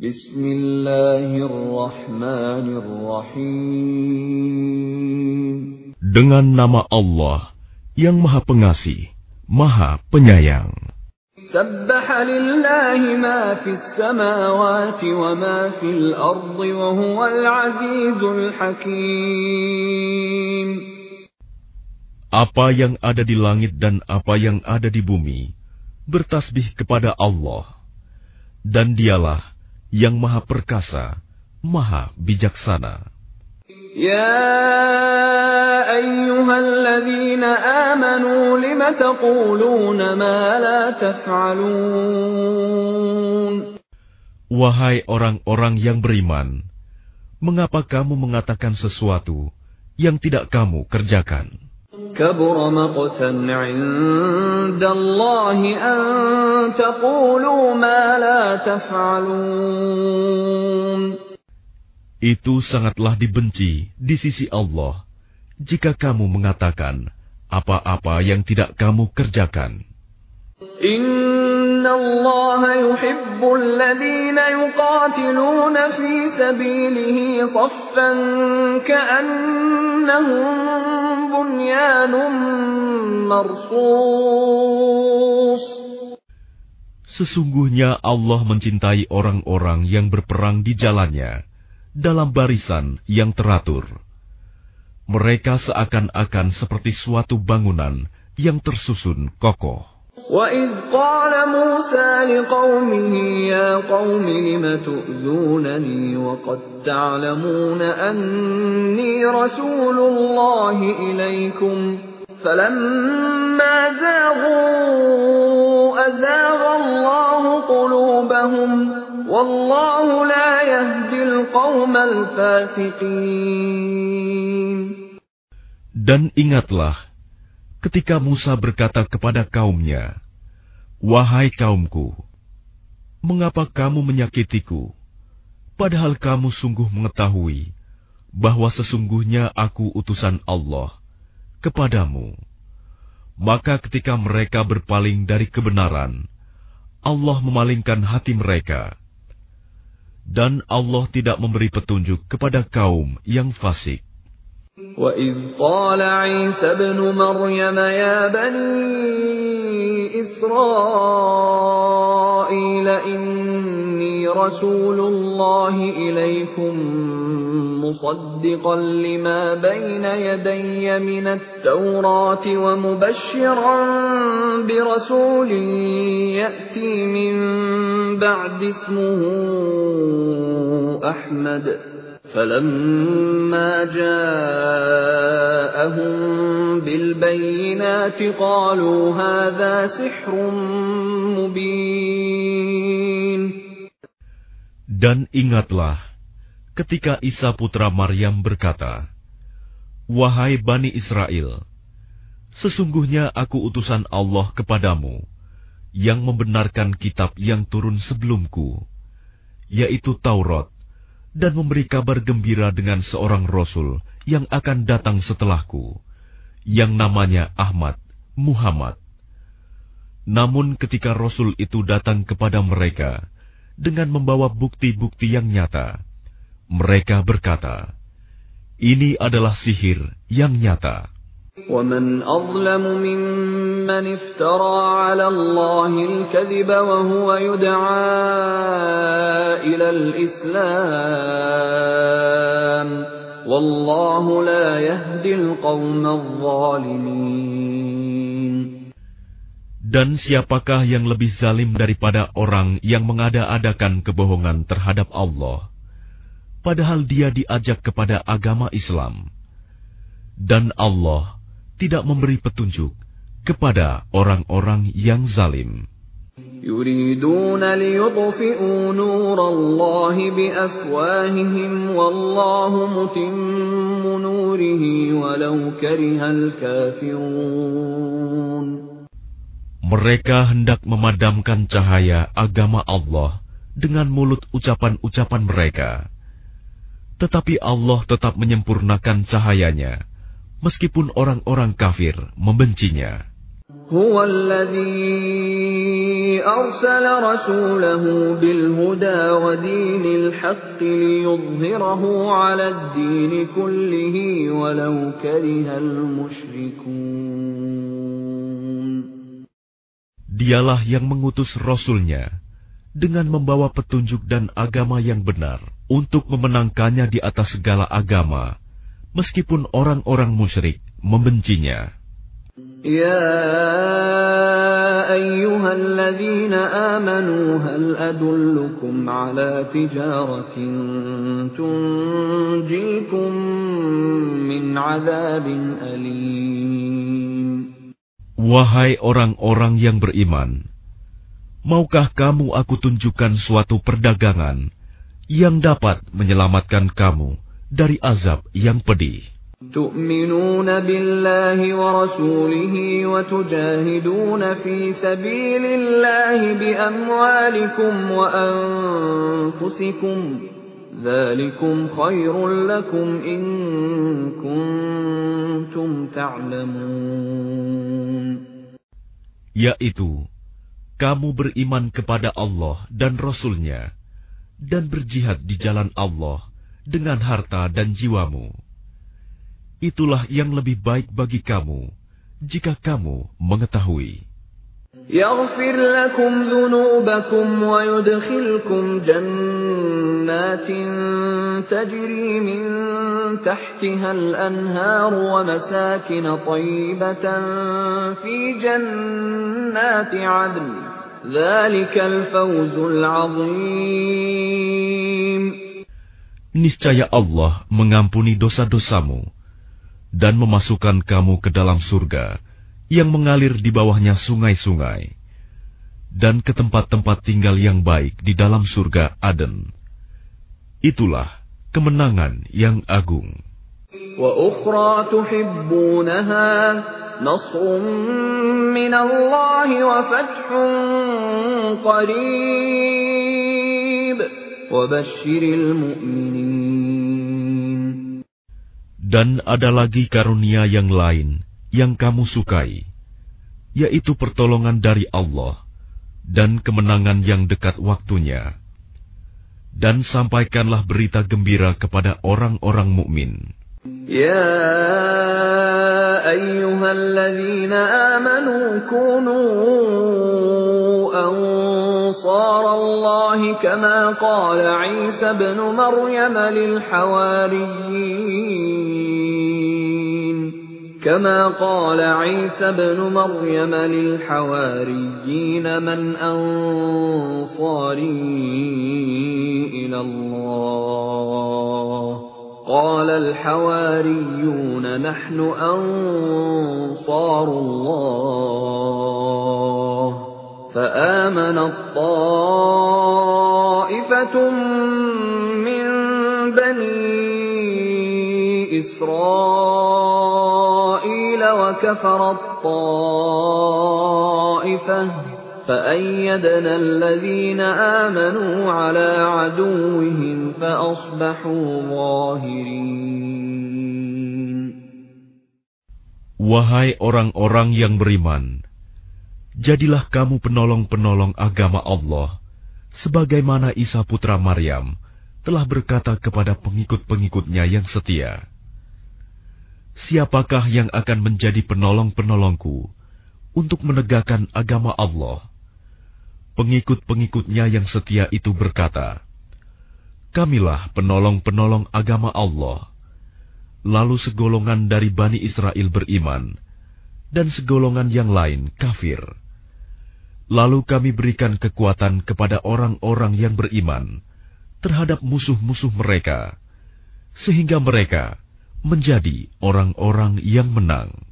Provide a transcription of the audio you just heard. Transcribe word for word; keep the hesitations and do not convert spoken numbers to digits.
Bismillahirrahmanirrahim. Dengan nama Allah yang Maha Pengasih, Maha Penyayang. Sabbaha lillahi ma fis samawati wa ma fil ardi wa huwal azizul hakim. Apa yang ada di langit dan apa yang ada di bumi bertasbih kepada Allah, dan Dialah yang Maha Perkasa, Maha Bijaksana. Ya ayyuhalladzina amanu lima taquluna ma la taf'alun. Wahai orang-orang yang beriman, mengapa kamu mengatakan sesuatu yang tidak kamu kerjakan? Kabura maqtan 'indallahi an taqulu ma la taf'alun. Itu sangatlah dibenci di sisi Allah jika kamu mengatakan apa-apa yang tidak kamu kerjakan. Inna Allah yuhibbul ladzina yuqatiluna fi sabilihi saffan ka'annahum bunyanun marsus. Sesungguhnya Allah mencintai orang-orang yang berperang di jalannya dalam barisan yang teratur. Mereka seakan-akan seperti suatu bangunan yang tersusun kokoh. وَإِذْ قَالَ مُوسَى لِقَوْمِهِ يَا قَوْمِ لِمَ تُؤْذُونَنِي وَقَدْ تَعْلَمُونَ أَنِّي رَسُولُ اللَّهِ إِلَيْكُمْ فَلَمَّا زَاغُوا أَزَاغَ اللَّهُ قُلُوبَهُمْ وَاللَّهُ لَا يَهْدِي الْقَوْمَ الْفَاسِقِينَ. Dan ingatlah ketika Musa berkata kepada kaumnya, "Wahai kaumku, mengapa kamu menyakitiku, padahal kamu sungguh mengetahui bahwa sesungguhnya aku utusan Allah kepadamu?" Maka ketika mereka berpaling dari kebenaran, Allah memalingkan hati mereka, dan Allah tidak memberi petunjuk kepada kaum yang fasik. وَإِذْ قَالَ عِيسَى ابْنُ مَرْيَمَ يَا بَنِي إِسْرَائِيلَ إِنِّي رَسُولُ اللَّهِ إِلَيْكُمْ مُصَدِّقًا لِمَا بَيْنَ يَدَيَّ مِنَ التَّوْرَاةِ وَمُبَشِّرًا بِرَسُولٍ يَأْتِي مِن بَعْدِ اسْمُهُ أَحْمَدُ فَلَمَّا جَاءَهُم بِالْبَيِّنَاتِ قَالُوا هَذَا سِحْرٌ مُبِينٌ. Dan ingatlah ketika Isa putra Maryam berkata, "Wahai Bani Israel, sesungguhnya aku utusan Allah kepadamu yang membenarkan kitab yang turun sebelumku, yaitu Taurat, dan memberi kabar gembira dengan seorang Rasul yang akan datang setelahku, yang namanya Ahmad, Muhammad." Namun ketika Rasul itu datang kepada mereka dengan membawa bukti-bukti yang nyata, mereka berkata, "Ini adalah sihir yang nyata." وَمَنْ أَظْلَمُ مِمَّنِ افْتَرَى عَلَى اللَّهِ الْكَذِبَ وَهُوَ يُدْعَى إِلَى الْإِسْلَامِ وَاللَّهُ لَا يَهْدِي الْقَوْمَ الظَّالِمِينَ. Dan siapakah yang lebih zalim daripada orang yang mengada-adakan kebohongan terhadap Allah, padahal dia diajak kepada agama Islam, dan Allah tidak memberi petunjuk kepada orang-orang yang zalim. Yuriduna liyutfi'u nurallahi biafwahihim wallahu mutimmu nurihi walau karihal kafirun. Mereka hendak memadamkan cahaya agama Allah dengan mulut ucapan-ucapan mereka, tetapi Allah tetap menyempurnakan cahayanya meskipun orang-orang kafir membencinya. هو الذي أرسل رسوله بالهدى ودين الحق ليظهره على الدين كله ولو كره المشركون. Dialah yang mengutus Rasul-Nya dengan membawa petunjuk dan agama yang benar untuk memenangkannya di atas segala agama, meskipun orang-orang musyrik membencinya. يا أيها الذين آمنوا هل أدلكم على تجارة تنجيكم من عذاب أليم. Wahai orang-orang yang beriman, maukah kamu aku tunjukkan suatu perdagangan yang dapat menyelamatkan kamu dari azab yang pedih? تؤمنون بالله ورسوله وتجاهدون في سبيل الله بأموالكم وأنفسكم ذلكم خير لكم إن كنتم تعلمون. Yaitu, kamu beriman kepada Allah dan Rasul-Nya dan berjihad di jalan Allah dengan harta dan jiwamu. Itulah yang lebih baik bagi kamu, jika kamu mengetahui. يغفر لكم ذنوبكم ويدخلكم جنات تجري من تحتها الأنهار ومساكن طيبة في جنات عدن ذلك الفوز العظيم. Niscaya Allah mengampuni dosa-dosamu dan memasukkan kamu ke dalam surga yang mengalir di bawahnya sungai-sungai, dan ke tempat-tempat tinggal yang baik di dalam surga Aden. Itulah kemenangan yang agung. وَأُخْرَى تُحِبُّونَهَا نَصْرٌ مِّنَ اللَّهِ وَفَتْحٌ قَرِيبٌ وَبَشِّرِ الْمُؤْمِنِينَ. Dan ada lagi karunia yang lain yang kamu sukai, yaitu pertolongan dari Allah dan kemenangan yang dekat waktunya. Dan sampaikanlah berita gembira kepada orang-orang mukmin. يا أيها الذين آمنوا كونوا أنصار الله كما قال عيسى ابن مريم للحواريين كما قال عيسى ابن مريم للحواريين من أنصاري إلى الله قال الحواريون نحن أنصار الله فآمنت طائفة من بني إسرائيل وكفرت طائفة فأيدنا الذين آمنوا على عدوهم فأصبحوا ظاهرين. Wahai orang-orang yang beriman, jadilah kamu penolong-penolong agama Allah, sebagaimana Isa putra Maryam telah berkata kepada pengikut-pengikutnya yang setia, "Siapakah yang akan menjadi penolong-penolongku untuk menegakkan agama Allah?" Pengikut-pengikutnya yang setia itu berkata, "Kamilah penolong-penolong agama Allah." Lalu segolongan dari Bani Israel beriman, dan segolongan yang lain kafir. Lalu kami berikan kekuatan kepada orang-orang yang beriman terhadap musuh-musuh mereka, sehingga mereka menjadi orang-orang yang menang.